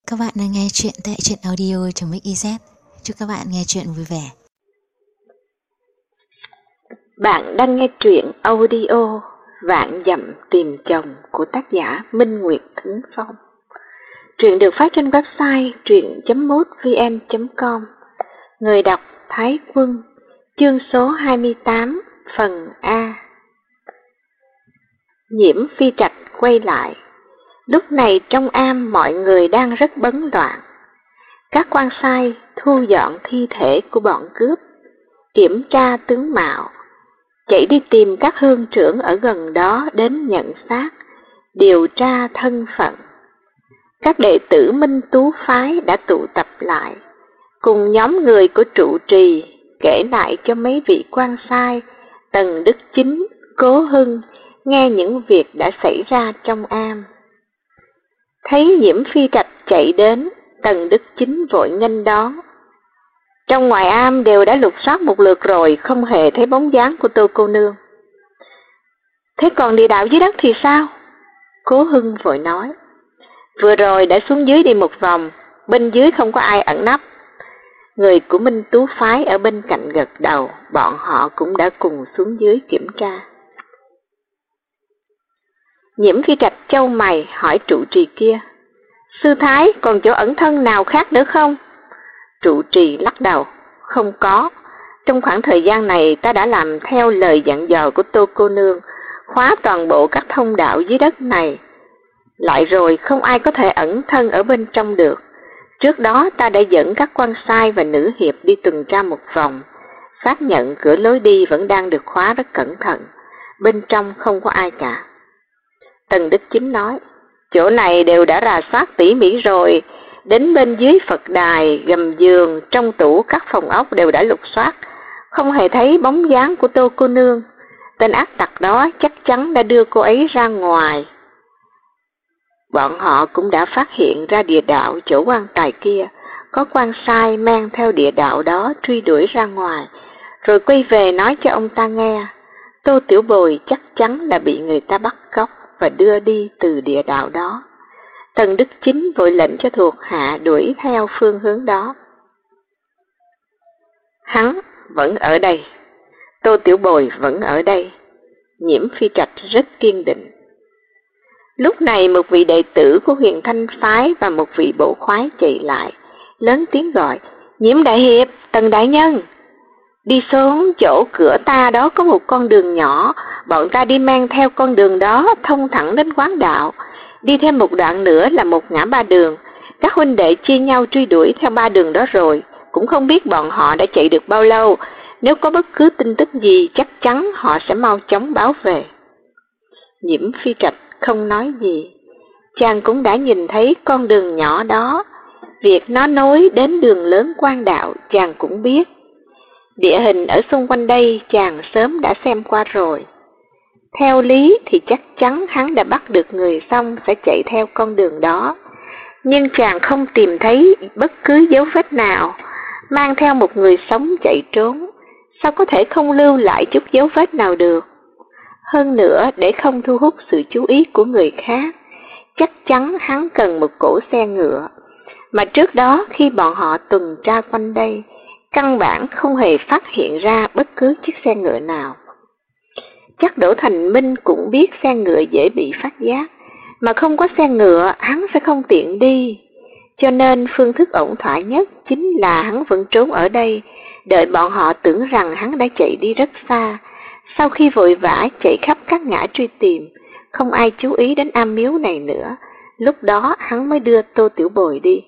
Các bạn đang nghe chuyện tại truyện audio.mix.iz. Chúc các bạn nghe chuyện vui vẻ. Bạn đang nghe truyện audio Vạn Dặm Tìm Chồng của tác giả Minh Nguyệt Thính Phong. Truyện được phát trên website truyện.mútvn.com. Người đọc Thái Quân. Chương số 28, phần A. Nhiễm Phi Trạch quay lại. Lúc này trong am mọi người đang rất bấn loạn. Các quan sai thu dọn thi thể của bọn cướp, kiểm tra tướng mạo, chạy đi tìm các hương trưởng ở gần đó đến nhận xác, điều tra thân phận. Các đệ tử Minh Tú phái đã tụ tập lại, cùng nhóm người của trụ trì kể lại cho mấy vị quan sai Tần Đức Chính, Cố Hưng nghe những việc đã xảy ra trong am. Thấy Nhiễm Phi Trạch chạy đến, Tần Đức Chính vội nghênh đón. Trong ngoài am đều đã lục soát một lượt rồi, không hề thấy bóng dáng của Tô cô nương. Thế còn địa đạo dưới đất thì sao? Cố Hưng vội nói. Vừa rồi đã xuống dưới đi một vòng, bên dưới không có ai ẩn nấp. Người của Minh Tú phái ở bên cạnh gật đầu, bọn họ cũng đã cùng xuống dưới kiểm tra. Nhiễm Phi Trạch chau mày hỏi trụ trì kia. Sư Thái còn chỗ ẩn thân nào khác nữa không? Trụ trì lắc đầu. Không có. Trong khoảng thời gian này ta đã làm theo lời dặn dò của Tô cô nương, khóa toàn bộ các thông đạo dưới đất này. Lại rồi không ai có thể ẩn thân ở bên trong được. Trước đó ta đã dẫn các quan sai và nữ hiệp đi tuần tra một vòng, xác nhận cửa lối đi vẫn đang được khóa rất cẩn thận. Bên trong không có ai cả. Tần Đức Chính nói, chỗ này đều đã rà soát tỉ mỉ rồi, đến bên dưới Phật đài, gầm giường, trong tủ các phòng ốc đều đã lục soát, không hề thấy bóng dáng của Tô cô nương. Tên ác tặc đó chắc chắn đã đưa cô ấy ra ngoài. Bọn họ cũng đã phát hiện ra địa đạo chỗ quan tài kia, có quan sai mang theo địa đạo đó truy đuổi ra ngoài, rồi quay về nói cho ông ta nghe, Tô Tiểu Bồi chắc chắn là bị người ta bắt cóc và đưa đi từ địa đạo đó. Tần Đức Chính vội lệnh cho thuộc hạ đuổi theo phương hướng đó. Hắn vẫn ở đây, Tô Tiểu Bồi vẫn ở đây. Nhiễm Phi Trạch rất kiên định. Lúc này một vị đệ tử của Huyền Thanh phái và một vị bộ khoái chạy lại, lớn tiếng gọi, Nhiễm đại hiệp, Tần đại nhân. Đi xuống chỗ cửa ta đó có một con đường nhỏ, bọn ta đi mang theo con đường đó thông thẳng đến quán đạo. Đi thêm một đoạn nữa là một ngã ba đường. Các huynh đệ chia nhau truy đuổi theo ba đường đó rồi, cũng không biết bọn họ đã chạy được bao lâu. Nếu có bất cứ tin tức gì chắc chắn họ sẽ mau chóng báo về. Nhiễm Phi Trạch không nói gì. Chàng cũng đã nhìn thấy con đường nhỏ đó. Việc nó nối đến đường lớn quan đạo chàng cũng biết. Địa hình ở xung quanh đây chàng sớm đã xem qua rồi. Theo lý thì chắc chắn hắn đã bắt được người xong sẽ chạy theo con đường đó. Nhưng chàng không tìm thấy bất cứ dấu vết nào. Mang theo một người sống chạy trốn, sao có thể không lưu lại chút dấu vết nào được? Hơn nữa, để không thu hút sự chú ý của người khác, chắc chắn hắn cần một cỗ xe ngựa. Mà trước đó khi bọn họ tuần tra quanh đây, căn bản không hề phát hiện ra bất cứ chiếc xe ngựa nào. Chắc Đỗ Thành Minh cũng biết xe ngựa dễ bị phát giác, mà không có xe ngựa hắn sẽ không tiện đi. Cho nên phương thức ổn thỏa nhất chính là hắn vẫn trốn ở đây, đợi bọn họ tưởng rằng hắn đã chạy đi rất xa. Sau khi vội vã chạy khắp các ngã truy tìm, không ai chú ý đến am miếu này nữa, lúc đó hắn mới đưa Tô Tiểu Bồi đi.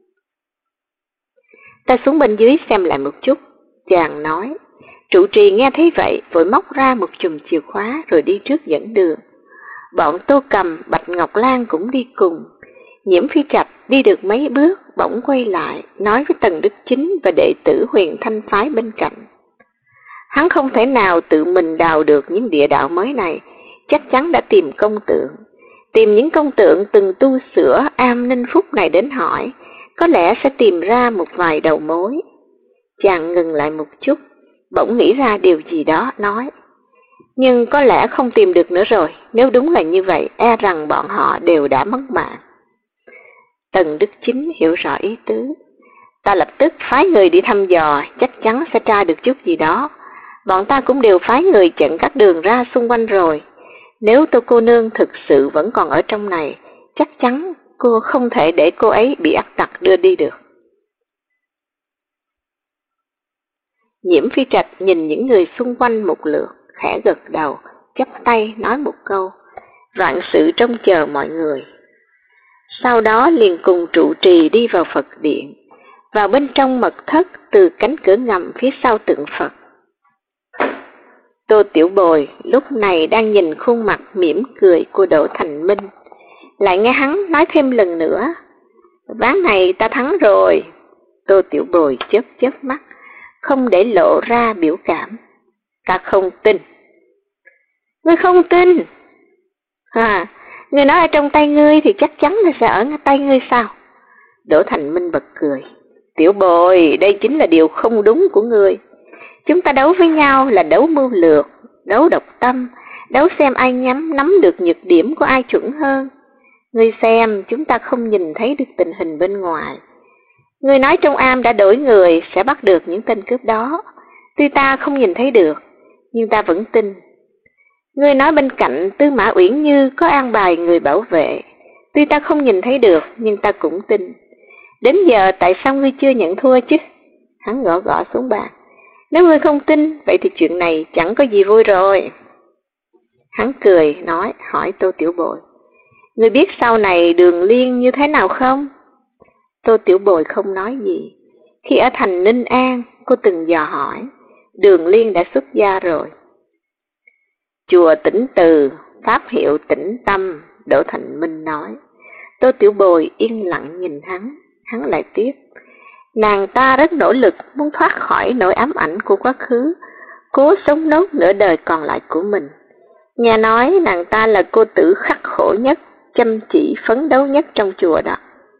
Ta xuống bên dưới xem lại một chút, chàng nói. Trụ trì nghe thấy vậy, vội móc ra một chùm chìa khóa rồi đi trước dẫn đường. Bọn Tô Cầm, Bạch Ngọc Lan cũng đi cùng. Nhiễm Phi Trạch đi được mấy bước, bỗng quay lại, nói với Tần Đức Chính và đệ tử Huyền Thanh phái bên cạnh. Hắn không thể nào tự mình đào được những địa đạo mới này, chắc chắn đã tìm công tượng. Tìm những công tượng từng tu sửa am Ninh Phúc này đến hỏi, có lẽ sẽ tìm ra một vài đầu mối. Chàng ngừng lại một chút, bỗng nghĩ ra điều gì đó, nói. Nhưng có lẽ không tìm được nữa rồi, nếu đúng là như vậy, e rằng bọn họ đều đã mất mạng. Tần Đức Chính hiểu rõ ý tứ. Ta lập tức phái người đi thăm dò, chắc chắn sẽ tra được chút gì đó. Bọn ta cũng đều phái người chặn các đường ra xung quanh rồi. Nếu Tô cô nương thực sự vẫn còn ở trong này, chắc chắn cô không thể để cô ấy bị ác tặc đưa đi được. Nhiễm Phi Trạch nhìn những người xung quanh một lượt, khẽ gật đầu, chắp tay nói một câu, vạn sự trông chờ mọi người. Sau đó liền cùng trụ trì đi vào Phật điện, vào bên trong mật thất từ cánh cửa ngầm phía sau tượng Phật. Tô Tiểu Bồi lúc này đang nhìn khuôn mặt mỉm cười của Đỗ Thành Minh, lại nghe hắn nói thêm lần nữa, ván này ta thắng rồi. Tô Tiểu Bồi chớp chớp mắt, không để lộ ra biểu cảm. Ta không tin. Ngươi không tin? Ngươi nói ở trong tay ngươi thì chắc chắn là sẽ ở tay ngươi sao? Đỗ Thành Minh bật cười. Tiểu Bồi, đây chính là điều không đúng của ngươi. Chúng ta đấu với nhau là đấu mưu lược, đấu độc tâm, đấu xem ai nắm được nhược điểm của ai chuẩn hơn. Ngươi xem, chúng ta không nhìn thấy được tình hình bên ngoài. Ngươi nói trong am đã đổi người sẽ bắt được những tên cướp đó. Tuy ta không nhìn thấy được, nhưng ta vẫn tin. Ngươi nói bên cạnh Tư Mã Uyển Như có an bài người bảo vệ. Tuy ta không nhìn thấy được, nhưng ta cũng tin. Đến giờ tại sao ngươi chưa nhận thua chứ? Hắn gõ gõ xuống bàn. Nếu ngươi không tin, vậy thì chuyện này chẳng có gì vui rồi. Hắn cười, nói, hỏi Tô Tiểu Bồi. Ngươi biết sau này Đường Liên như thế nào không? Tô Tiểu Bồi không nói gì. Khi ở thành Ninh An, cô từng dò hỏi, Đường Liên đã xuất gia rồi. Chùa Tĩnh Từ, pháp hiệu Tĩnh Tâm, Đỗ Thành Minh nói. Tô Tiểu Bồi yên lặng nhìn hắn lại tiếp. Nàng ta rất nỗ lực muốn thoát khỏi nỗi ám ảnh của quá khứ, cố sống nốt nửa đời còn lại của mình. Nghe nói nàng ta là cô tử khắc khổ nhất, chăm chỉ phấn đấu nhất trong chùa đó.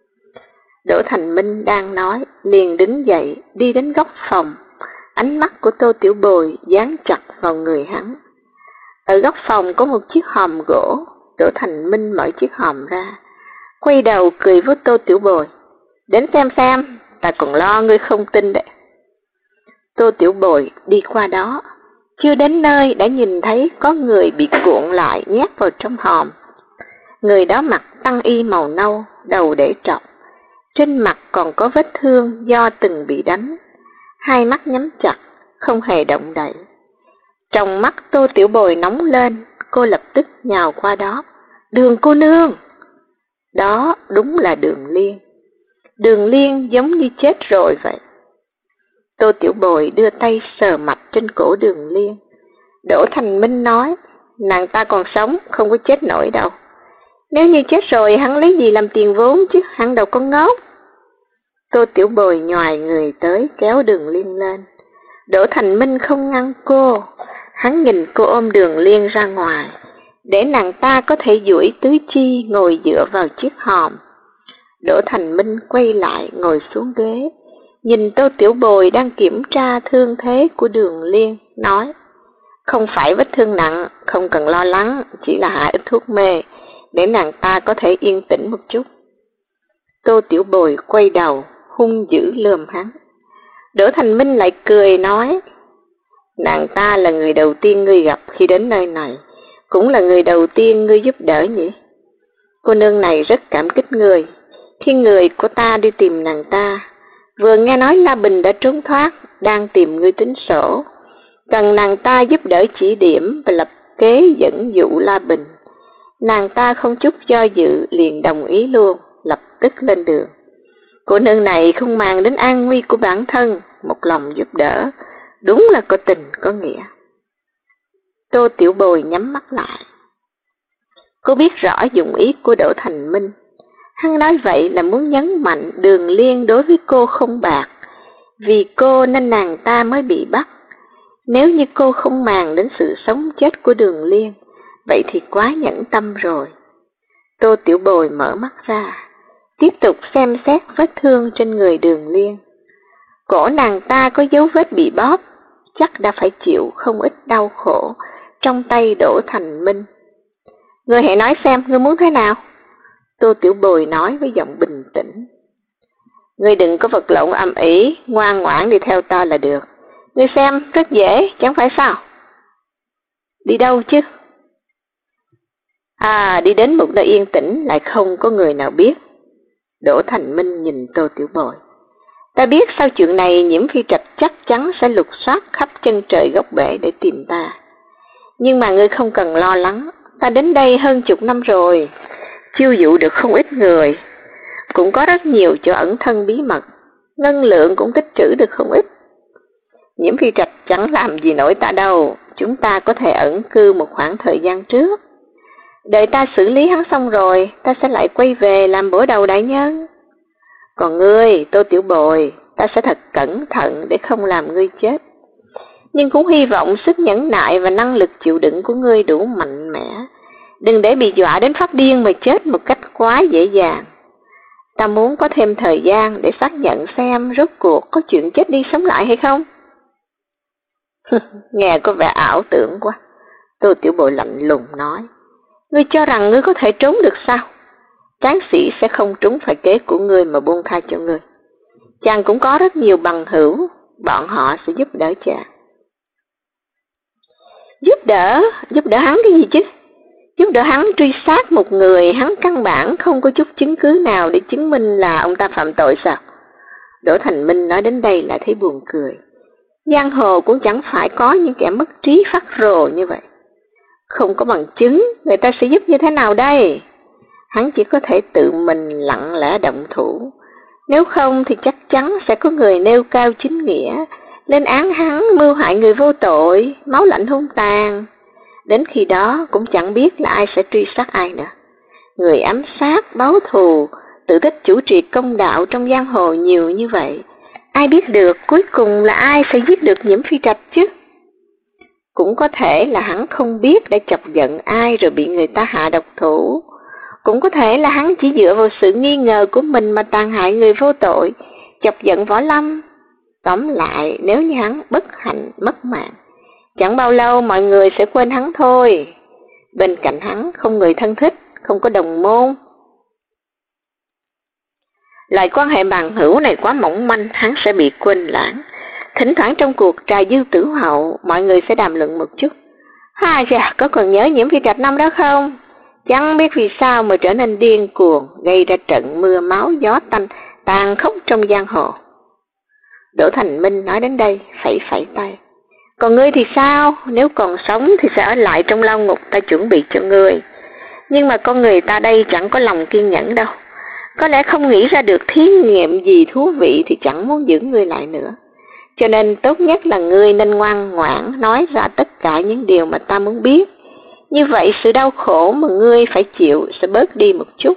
Đỗ Thành Minh đang nói, liền đứng dậy, đi đến góc phòng. Ánh mắt của Tô Tiểu Bồi dán chặt vào người hắn. Ở góc phòng có một chiếc hòm gỗ, Đỗ Thành Minh mở chiếc hòm ra, quay đầu cười với Tô Tiểu Bồi. Đến xem, ta còn lo ngươi không tin đấy. Tô Tiểu Bồi đi qua đó, chưa đến nơi đã nhìn thấy có người bị cuộn lại nhét vào trong hòm. Người đó mặc tăng y màu nâu, đầu để trọc, trên mặt còn có vết thương do từng bị đánh, hai mắt nhắm chặt, không hề động đậy. Trong mắt Tô Tiểu Bồi nóng lên, cô lập tức nhào qua đó. Đường cô nương! Đó đúng là Đường Liên. Đường Liên giống như chết rồi vậy. Tô Tiểu Bồi đưa tay sờ mặt trên cổ Đường Liên. Đỗ Thành Minh nói, nàng ta còn sống, không có chết nổi đâu. Nếu như chết rồi, hắn lấy gì làm tiền vốn chứ, hắn đâu có ngốc. Tô Tiểu Bồi nhoài người tới kéo Đường Liên lên. Đỗ Thành Minh không ngăn cô, hắn nhìn cô ôm Đường Liên ra ngoài, để nàng ta có thể duỗi tứ chi ngồi dựa vào chiếc hòm. Đỗ Thành Minh quay lại ngồi xuống ghế, nhìn Tô Tiểu Bồi đang kiểm tra thương thế của Đường Liên, nói, không phải vết thương nặng, không cần lo lắng, chỉ là hạ ít thuốc mê, để nàng ta có thể yên tĩnh một chút. Tô Tiểu Bồi quay đầu, hung dữ lườm hắn. Đỗ Thành Minh lại cười nói, nàng ta là người đầu tiên ngươi gặp khi đến nơi này, cũng là người đầu tiên ngươi giúp đỡ nhỉ? Cô nương này rất cảm kích ngươi. Khi người của ta đi tìm nàng ta, vừa nghe nói La Bình đã trốn thoát, đang tìm ngươi tính sổ, cần nàng ta giúp đỡ chỉ điểm và lập kế dẫn dụ La Bình. Nàng ta không chút do dự liền đồng ý luôn, lập tức lên đường. Cô nương này không màng đến an nguy của bản thân, một lòng giúp đỡ, đúng là có tình có nghĩa. Tô Tiểu Bồi nhắm mắt lại. Cô biết rõ dụng ý của Đỗ Thành Minh. Hắn nói vậy là muốn nhấn mạnh Đường Liên đối với cô không bạc, vì cô nên nàng ta mới bị bắt. Nếu như cô không màng đến sự sống chết của Đường Liên, vậy thì quá nhẫn tâm rồi. Tô Tiểu Bồi mở mắt ra, tiếp tục xem xét vết thương trên người Đường Liên. Cổ nàng ta có dấu vết bị bóp, chắc đã phải chịu không ít đau khổ trong tay Đỗ Thành Minh. Ngươi hãy nói xem, ngươi muốn thế nào? Tô Tiểu Bồi nói với giọng bình tĩnh. Ngươi đừng có vật lộn ầm ĩ, ngoan ngoãn đi theo ta là được. Ngươi xem, rất dễ, chẳng phải sao? Đi đâu chứ? Đi đến một nơi yên tĩnh lại không có người nào biết. Đỗ Thành Minh nhìn Tô Tiểu Bồi. Ta biết sau chuyện này Nhiễm Phi Trạch chắc chắn sẽ lục soát khắp chân trời góc bể để tìm ta. Nhưng mà ngươi không cần lo lắng, ta đến đây hơn chục năm rồi, chiêu dụ được không ít người, cũng có rất nhiều chỗ ẩn thân bí mật, ngân lượng cũng tích trữ được không ít. Nhiễm Phi Trạch chẳng làm gì nổi ta đâu, chúng ta có thể ẩn cư một khoảng thời gian trước. Đợi ta xử lý hắn xong rồi, ta sẽ lại quay về làm bổ đầu đại nhân. Còn ngươi, Tô Tiểu Bồi, ta sẽ thật cẩn thận để không làm ngươi chết. Nhưng cũng hy vọng sức nhẫn nại và năng lực chịu đựng của ngươi đủ mạnh mẽ. Đừng để bị dọa đến phát điên mà chết một cách quá dễ dàng. Ta muốn có thêm thời gian để xác nhận xem rốt cuộc có chuyện chết đi sống lại hay không. Nghe có vẻ ảo tưởng quá. Tô Tiểu Bội lạnh lùng nói. Ngươi cho rằng ngươi có thể trốn được sao? Tráng sĩ sẽ không trúng phải kế của ngươi mà buông tha cho ngươi. Chàng cũng có rất nhiều bằng hữu, bọn họ sẽ giúp đỡ chàng. Giúp đỡ hắn cái gì chứ? Giúp đỡ hắn truy sát một người hắn căn bản không có chút chứng cứ nào để chứng minh là ông ta phạm tội sao? Đỗ Thành Minh nói đến đây là thấy buồn cười. Giang hồ cũng chẳng phải có những kẻ mất trí phát rồ như vậy. Không có bằng chứng, người ta sẽ giúp như thế nào đây? Hắn chỉ có thể tự mình lặng lẽ động thủ. Nếu không thì chắc chắn sẽ có người nêu cao chính nghĩa, lên án hắn mưu hại người vô tội, máu lạnh hung tàn. Đến khi đó cũng chẳng biết là ai sẽ truy sát ai nữa. Người ám sát, báo thù, tự thích chủ trì công đạo trong giang hồ nhiều như vậy. Ai biết được cuối cùng là ai sẽ giết được Nhiễm Phi Trạch chứ? Cũng có thể là hắn không biết đã chọc giận ai rồi bị người ta hạ độc thủ. Cũng có thể là hắn chỉ dựa vào sự nghi ngờ của mình mà tàn hại người vô tội, chọc giận Võ Lâm. Tóm lại, nếu như hắn bất hạnh mất mạng, chẳng bao lâu mọi người sẽ quên hắn thôi. Bên cạnh hắn không người thân thích, không có đồng môn. Loại quan hệ bằng hữu này quá mỏng manh, hắn sẽ bị quên lãng. Thỉnh thoảng trong cuộc trà dư tử hậu, mọi người sẽ đàm luận một chút. Có còn nhớ Nhiễm Phi Trạch năm đó không? Chẳng biết vì sao mà trở nên điên cuồng, gây ra trận mưa máu gió tanh, tàn khốc trong giang hồ. Đỗ Thành Minh nói đến đây, phẩy phẩy tay. Còn ngươi thì sao? Nếu còn sống thì sẽ ở lại trong lao ngục ta chuẩn bị cho ngươi. Nhưng mà con người ta đây chẳng có lòng kiên nhẫn đâu. Có lẽ không nghĩ ra được thí nghiệm gì thú vị thì chẳng muốn giữ ngươi lại nữa. Cho nên tốt nhất là ngươi nên ngoan ngoãn nói ra tất cả những điều mà ta muốn biết. Như vậy sự đau khổ mà ngươi phải chịu sẽ bớt đi một chút.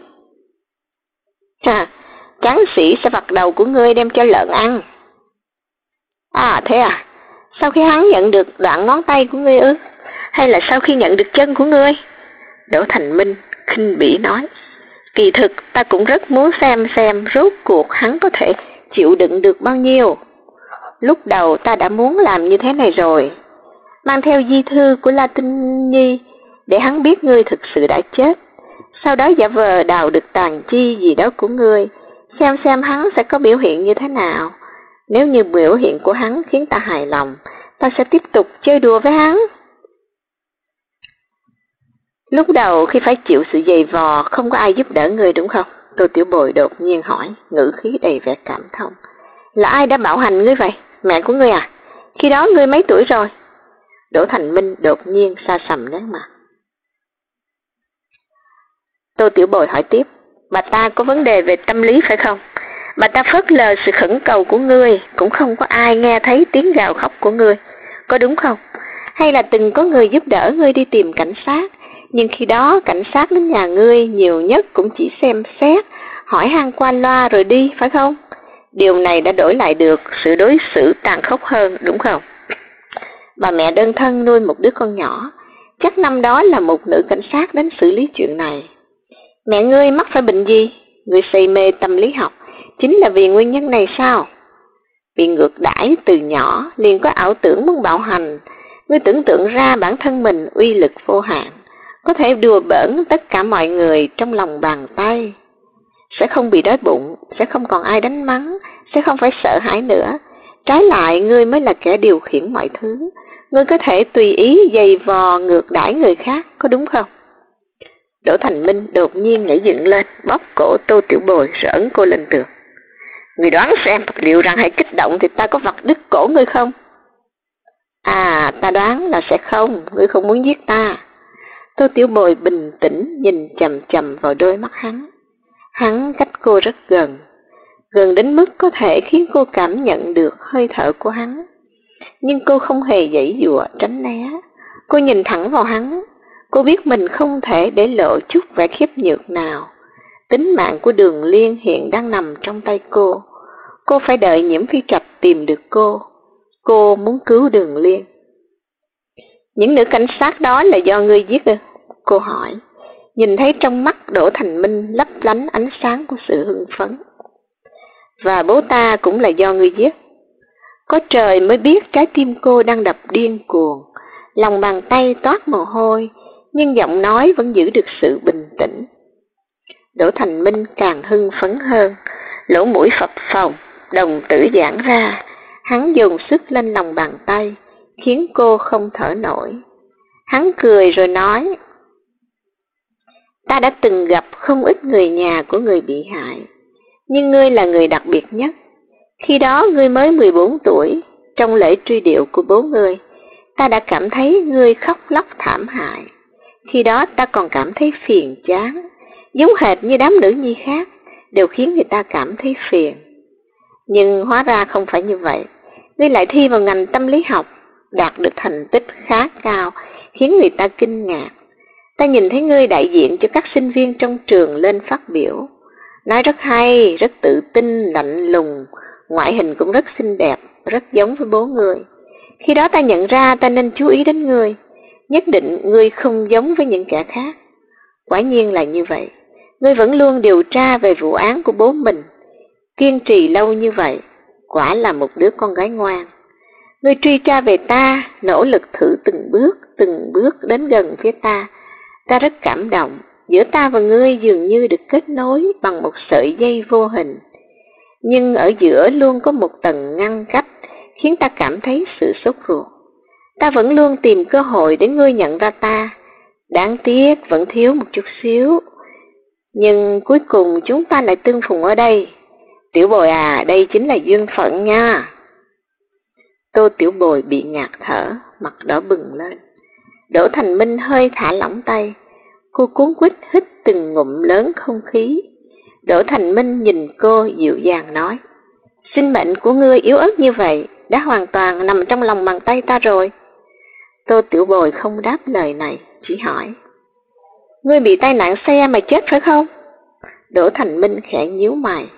Tráng sĩ sẽ vặt đầu của ngươi đem cho lợn ăn. Thế à? Sau khi hắn nhận được đoạn ngón tay của ngươi ư? Hay là sau khi nhận được chân của ngươi? Đỗ Thành Minh khinh bỉ nói. Kỳ thực ta cũng rất muốn xem rốt cuộc hắn có thể chịu đựng được bao nhiêu. Lúc đầu ta đã muốn làm như thế này rồi. Mang theo di thư của La Tinh Nhi để hắn biết ngươi thực sự đã chết. Sau đó giả vờ đào được tàn chi gì đó của ngươi, xem hắn sẽ có biểu hiện như thế nào. Nếu như biểu hiện của hắn khiến ta hài lòng, ta sẽ tiếp tục chơi đùa với hắn. Lúc đầu khi phải chịu sự dày vò, không có ai giúp đỡ ngươi đúng không? Tô Tiểu Bồi đột nhiên hỏi, ngữ khí đầy vẻ cảm thông. Là ai đã bảo hành ngươi vậy? Mẹ của ngươi à? Khi đó ngươi mấy tuổi rồi? Đỗ Thành Minh đột nhiên xa sầm nét mặt. Tô Tiểu Bồi hỏi tiếp, bà ta có vấn đề về tâm lý phải không? Bà ta phớt lờ sự khẩn cầu của ngươi, cũng không có ai nghe thấy tiếng gào khóc của ngươi, có đúng không? Hay là từng có người giúp đỡ ngươi đi tìm cảnh sát, nhưng khi đó cảnh sát đến nhà ngươi nhiều nhất cũng chỉ xem xét, hỏi han qua loa rồi đi, phải không? Điều này đã đổi lại được sự đối xử tàn khốc hơn, đúng không? Bà mẹ đơn thân nuôi một đứa con nhỏ, chắc năm đó là một nữ cảnh sát đến xử lý chuyện này. Mẹ ngươi mắc phải bệnh gì? Ngươi say mê tâm lý học, chính là vì nguyên nhân này sao? Bị ngược đãi từ nhỏ, liền có ảo tưởng muốn bạo hành. Ngươi tưởng tượng ra bản thân mình uy lực vô hạn, có thể đùa bỡn tất cả mọi người trong lòng bàn tay. Sẽ không bị đói bụng, sẽ không còn ai đánh mắng, sẽ không phải sợ hãi nữa. Trái lại, ngươi mới là kẻ điều khiển mọi thứ. Ngươi có thể tùy ý giày vò ngược đãi người khác, có đúng không? Đỗ Thành Minh đột nhiên nhảy dựng lên, bóp cổ Tô Tiểu Bồi rồi ấn cô lên tường. Ngươi đoán xem, liệu rằng hãy kích động thì ta có vặt đứt cổ ngươi không? À, ta đoán là sẽ không, ngươi không muốn giết ta. Tô Tiểu Bồi bình tĩnh nhìn chằm chằm vào đôi mắt hắn. Hắn cách cô rất gần, gần đến mức có thể khiến cô cảm nhận được hơi thở của hắn. Nhưng cô không hề giãy giụa tránh né. Cô nhìn thẳng vào hắn. Cô biết mình không thể để lộ chút vẻ khiếp nhược nào. Tính mạng của Đường Liên hiện đang nằm trong tay cô. Cô phải đợi Nhiễm Phi Trạch tìm được cô. Cô muốn cứu Đường Liên. Những nữ cảnh sát đó là do ngươi giết ư? Cô hỏi. Nhìn thấy trong mắt Đỗ Thành Minh lấp lánh ánh sáng của sự hưng phấn. Và bố ta cũng là do ngươi giết. Có trời mới biết trái tim cô đang đập điên cuồng, lòng bàn tay toát mồ hôi, nhưng giọng nói vẫn giữ được sự bình tĩnh. Đỗ Thành Minh càng hưng phấn hơn, lỗ mũi phập phồng, đồng tử giãn ra, hắn dồn sức lên lòng bàn tay, khiến cô không thở nổi. Hắn cười rồi nói, ta đã từng gặp không ít người nhà của người bị hại, nhưng ngươi là người đặc biệt nhất. Khi đó ngươi mới 14 tuổi, trong lễ truy điệu của bố ngươi, ta đã cảm thấy ngươi khóc lóc thảm hại. Khi đó ta còn cảm thấy phiền chán, giống hệt như đám nữ nhi khác, đều khiến người ta cảm thấy phiền. Nhưng hóa ra không phải như vậy, ngươi lại thi vào ngành tâm lý học, đạt được thành tích khá cao, khiến người ta kinh ngạc. Ta nhìn thấy ngươi đại diện cho các sinh viên trong trường lên phát biểu, nói rất hay, rất tự tin, lạnh lùng, ngoại hình cũng rất xinh đẹp, rất giống với bố ngươi. Khi đó ta nhận ra ta nên chú ý đến ngươi, nhất định ngươi không giống với những kẻ khác. Quả nhiên là như vậy, ngươi vẫn luôn điều tra về vụ án của bố mình, kiên trì lâu như vậy, quả là một đứa con gái ngoan. Ngươi truy tra về ta, nỗ lực thử từng bước đến gần phía ta. Ta rất cảm động, giữa ta và ngươi dường như được kết nối bằng một sợi dây vô hình. Nhưng ở giữa luôn có một tầng ngăn cách, khiến ta cảm thấy sự sốt ruột. Ta vẫn luôn tìm cơ hội để ngươi nhận ra ta. Đáng tiếc vẫn thiếu một chút xíu. Nhưng cuối cùng chúng ta lại tương phùng ở đây. Tiểu Bồi à, đây chính là duyên phận nha. Tô Tiểu Bồi bị ngạt thở, mặt đỏ bừng lên. Đỗ Thành Minh hơi thả lỏng tay. Cô cuống quýt hít từng ngụm lớn không khí. Đỗ Thành Minh nhìn cô dịu dàng nói, sinh mệnh của ngươi yếu ớt như vậy, đã hoàn toàn nằm trong lòng bàn tay ta rồi. Tô Tiểu Bồi không đáp lời này, chỉ hỏi, ngươi bị tai nạn xe mà chết phải không? Đỗ Thành Minh khẽ nhíu mày.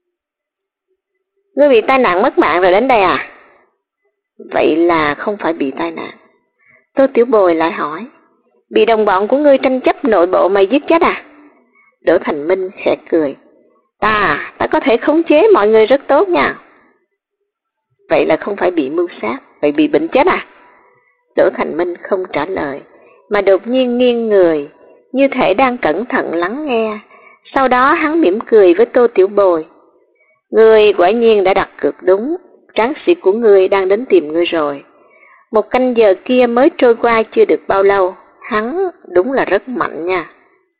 Ngươi bị tai nạn mất mạng rồi đến đây à? Vậy là không phải bị tai nạn. Tô Tiểu Bồi lại hỏi, bị đồng bọn của ngươi tranh chấp nội bộ mà giết chết à? Đỗ Thành Minh khẽ cười, ta có thể khống chế mọi người rất tốt nha. Vậy là không phải bị mưu sát, vậy bị bệnh chết à? Đỗ Thành Minh không trả lời, mà đột nhiên nghiêng người, như thể đang cẩn thận lắng nghe. Sau đó hắn mỉm cười với Tô Tiểu Bồi. Ngươi quả nhiên đã đặt cược đúng, tráng sĩ của ngươi đang đến tìm ngươi rồi. 1 canh giờ kia mới trôi qua chưa được bao lâu, hắn đúng là rất mạnh nha.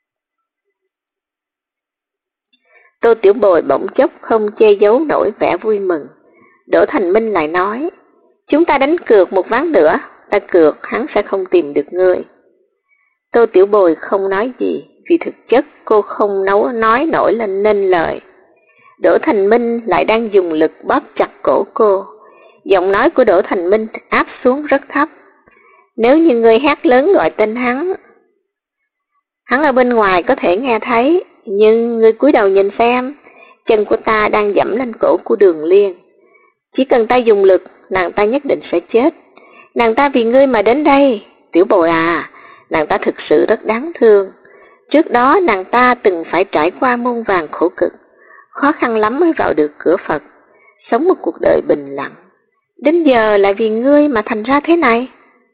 Tô Tiểu Bồi bỗng chốc không che giấu nổi vẻ vui mừng. Đỗ Thành Minh lại nói, chúng ta đánh cược một ván nữa, ta cược hắn sẽ không tìm được ngươi. Tô Tiểu Bồi không nói gì, vì thực chất cô không nói nổi lên nên lời. Đỗ Thành Minh lại đang dùng lực bóp chặt cổ cô. Giọng nói của Đỗ Thành Minh áp xuống rất thấp. Nếu như ngươi hét lớn gọi tên hắn ở bên ngoài có thể nghe thấy, nhưng ngươi cúi đầu nhìn xem, chân của ta đang dẫm lên cổ của Đường Liên. Chỉ cần ta dùng lực, nàng ta nhất định sẽ chết. Nàng ta vì ngươi mà đến đây. Tiểu Bồi à, nàng ta thực sự rất đáng thương. Trước đó nàng ta từng phải trải qua muôn vàn khổ cực, khó khăn lắm mới vào được cửa Phật, sống một cuộc đời bình lặng. Đến giờ lại vì ngươi mà thành ra thế này.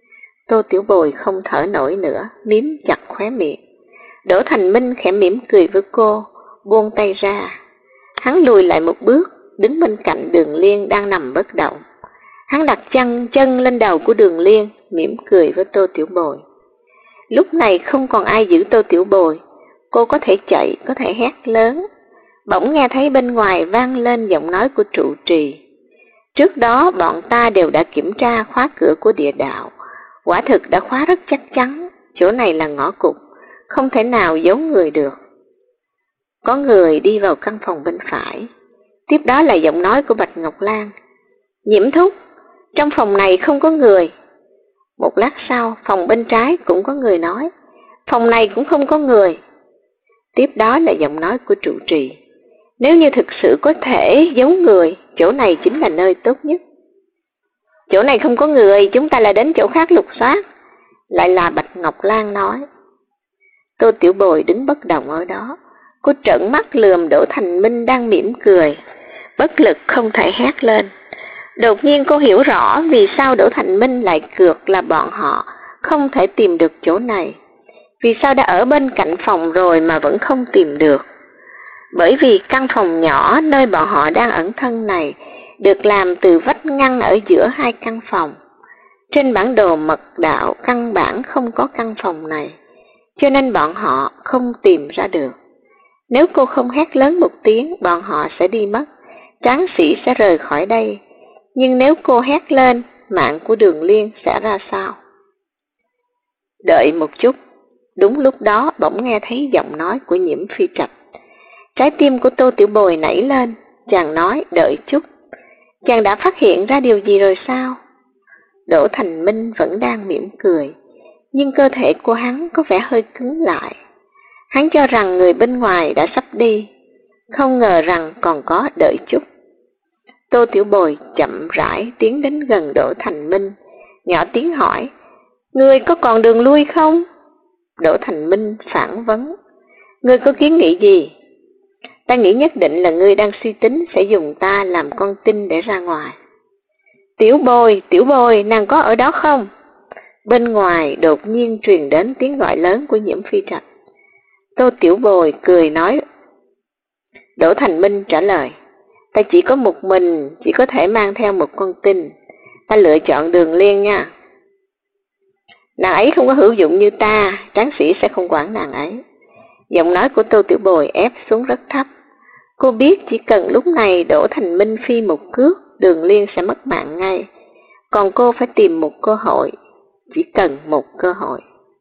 Tô Tiểu Bồi không thở nổi nữa, miếm chặt khóe miệng. Đỗ Thành Minh khẽ mỉm cười với cô, buông tay ra. Hắn lùi lại một bước, đứng bên cạnh Đường Liên đang nằm bất động. Hắn đặt chân lên đầu của Đường Liên, mỉm cười với Tô Tiểu Bồi. Lúc này không còn ai giữ Tô Tiểu Bồi, cô có thể chạy, có thể hét lớn. Bỗng nghe thấy bên ngoài vang lên giọng nói của trụ trì. Trước đó bọn ta đều đã kiểm tra khóa cửa của địa đạo, quả thực đã khóa rất chắc chắn, chỗ này là ngõ cụt, không thể nào giấu người được. Có người đi vào căn phòng bên phải, tiếp đó là giọng nói của Bạch Ngọc Lan. Nhiễm thúc, trong phòng này không có người. Một lát sau, phòng bên trái cũng có người nói, phòng này cũng không có người. Tiếp đó là giọng nói của trụ trì. Nếu như thực sự có thể giấu người, chỗ này chính là nơi tốt nhất. Chỗ này không có người, chúng ta lại đến chỗ khác lục soát. Lại là Bạch Ngọc Lan nói. Tô Tiểu Bồi đứng bất động ở đó. Cô trợn mắt lườm Đỗ Thành Minh đang mỉm cười, bất lực không thể hét lên. Đột nhiên cô hiểu rõ vì sao Đỗ Thành Minh lại cược là bọn họ không thể tìm được chỗ này. Vì sao đã ở bên cạnh phòng rồi mà vẫn không tìm được. Bởi vì căn phòng nhỏ nơi bọn họ đang ẩn thân này được làm từ vách ngăn ở giữa hai căn phòng. Trên bản đồ mật đạo căn bản không có căn phòng này, cho nên bọn họ không tìm ra được. Nếu cô không hét lớn một tiếng, bọn họ sẽ đi mất, tráng sĩ sẽ rời khỏi đây. Nhưng nếu cô hét lên, mạng của Đường Liên sẽ ra sao? Đợi một chút, đúng lúc đó bỗng nghe thấy giọng nói của Nhiễm Phi Trạch. Trái tim của Tô Tiểu Bồi nảy lên, chàng nói đợi chút. Chàng đã phát hiện ra điều gì rồi sao? Đỗ Thành Minh vẫn đang mỉm cười, nhưng cơ thể của hắn có vẻ hơi cứng lại. Hắn cho rằng người bên ngoài đã sắp đi, không ngờ rằng còn có đợi chút. Tô Tiểu Bồi chậm rãi tiến đến gần Đỗ Thành Minh, nhỏ tiếng hỏi, ngươi có còn đường lui không? Đỗ Thành Minh phản vấn, ngươi có kiến nghị gì? Ta nghĩ nhất định là ngươi đang suy tính sẽ dùng ta làm con tin để ra ngoài. Tiểu Bồi, nàng có ở đó không? Bên ngoài đột nhiên truyền đến tiếng gọi lớn của Nhiễm Phi Trạch. Tô Tiểu Bồi cười nói. Đỗ Thành Minh trả lời, ta chỉ có một mình, chỉ có thể mang theo một con tin. Ta lựa chọn Đường Liên nha. Nàng ấy không có hữu dụng như ta, tráng sĩ sẽ không quản nàng ấy. Giọng nói của Tô Tiểu Bồi ép xuống rất thấp. Cô biết chỉ cần lúc này Đỗ Thành Minh phi một cước, Đường Liên sẽ mất mạng ngay. Còn cô phải tìm một cơ hội, chỉ cần một cơ hội.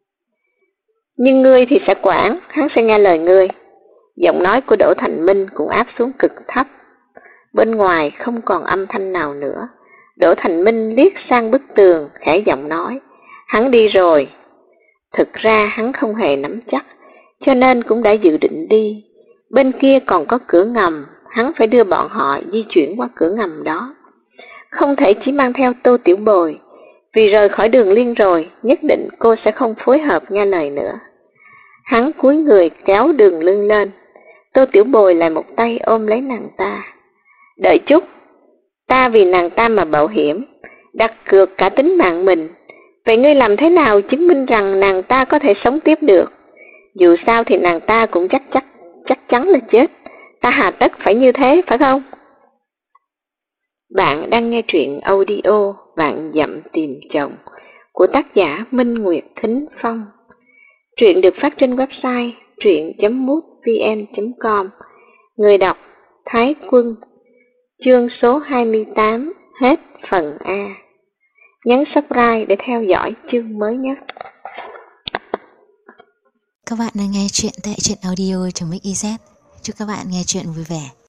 Nhưng ngươi thì sẽ quản, hắn sẽ nghe lời ngươi. Giọng nói của Đỗ Thành Minh cũng áp xuống cực thấp. Bên ngoài không còn âm thanh nào nữa. Đỗ Thành Minh liếc sang bức tường, khẽ giọng nói, hắn đi rồi. Thực ra hắn không hề nắm chắc, cho nên cũng đã dự định đi. Bên kia còn có cửa ngầm, hắn phải đưa bọn họ di chuyển qua cửa ngầm đó. Không thể chỉ mang theo Tô Tiểu Bồi, vì rời khỏi Đường Liên rồi, nhất định cô sẽ không phối hợp nghe lời nữa. Hắn cúi người kéo Đường Liên lên, Tô Tiểu Bồi lại một tay ôm lấy nàng ta. Đợi chút, ta vì nàng ta mà bảo hiểm, đặt cược cả tính mạng mình. Vậy ngươi làm thế nào chứng minh rằng nàng ta có thể sống tiếp được? Dù sao thì nàng ta cũng chắc chắn là chết. Ta hà tất phải như thế, phải không? Bạn đang nghe truyện audio Vạn Dặm Tìm Chồng của tác giả Minh Nguyệt Thính Phong. Truyện được phát trên website truyện.mútvn.com. Người đọc Thái Quân. Chương số 28, hết phần A. Nhấn subscribe để theo dõi chương mới nhất. Các bạn đang nghe truyện tại truyện audio.mix.iz. Chúc các bạn nghe truyện vui vẻ.